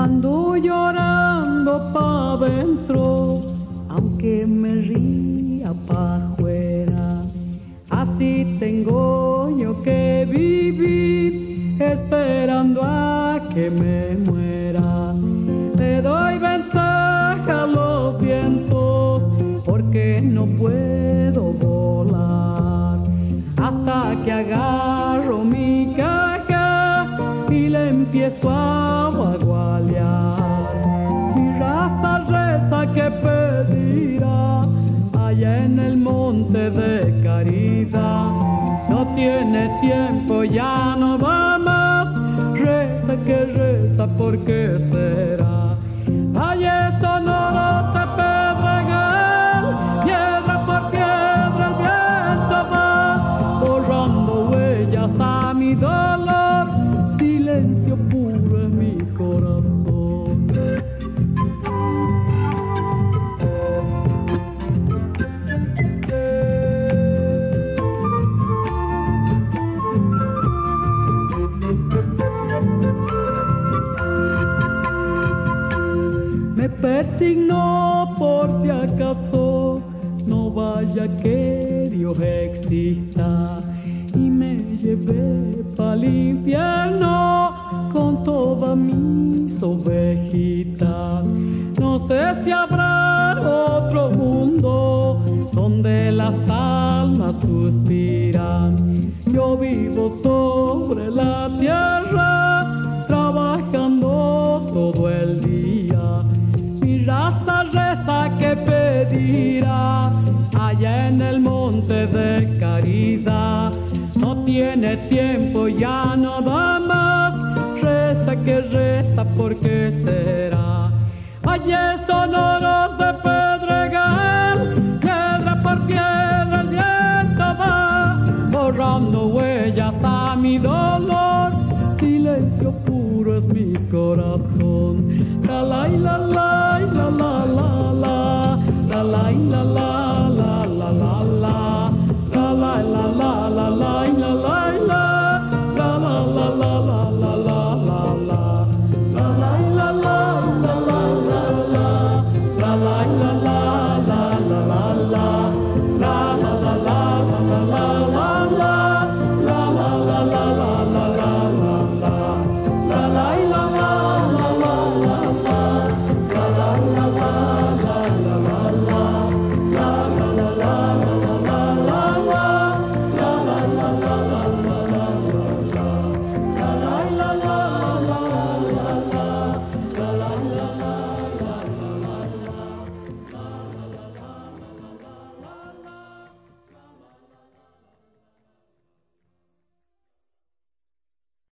Ando llorando pa' dentro, aunque me ría pa' afuera. Así tengo yo que vivir, esperando a que me muera. Le doy ventaja a los vientos, porque no puedo volar. Hasta que agarro mi caja y le empiezo a bagualear. Mi raza reza que pedirá allá en el monte de Caridad. No tiene tiempo, ya no va más. Reza que reza, ¿por qué será? Valles sonoros de Pedregal, piedra por piedra el viento va, borrando huellas a mi dolor, silencio puro en mi corazón. Me persignó por si acaso, no vaya que Dios exista, y me llevé pa'l infierno con todas mis ovejitas. No sé si habrá otro mundo donde las almas suspiran. Yo vivo sobre la tierra, trabajando todo el día. Mi raza reza que pedirá allá en el monte de Caridad. No tiene tiempo, ya no da más. Reza que reza, ¿por qué será? Allá sonoros de Pedregal, piedra por piedra el viento va, borrando huellas a mi dolor, silencio puro es mi corazón. La la la la la la la la la la la.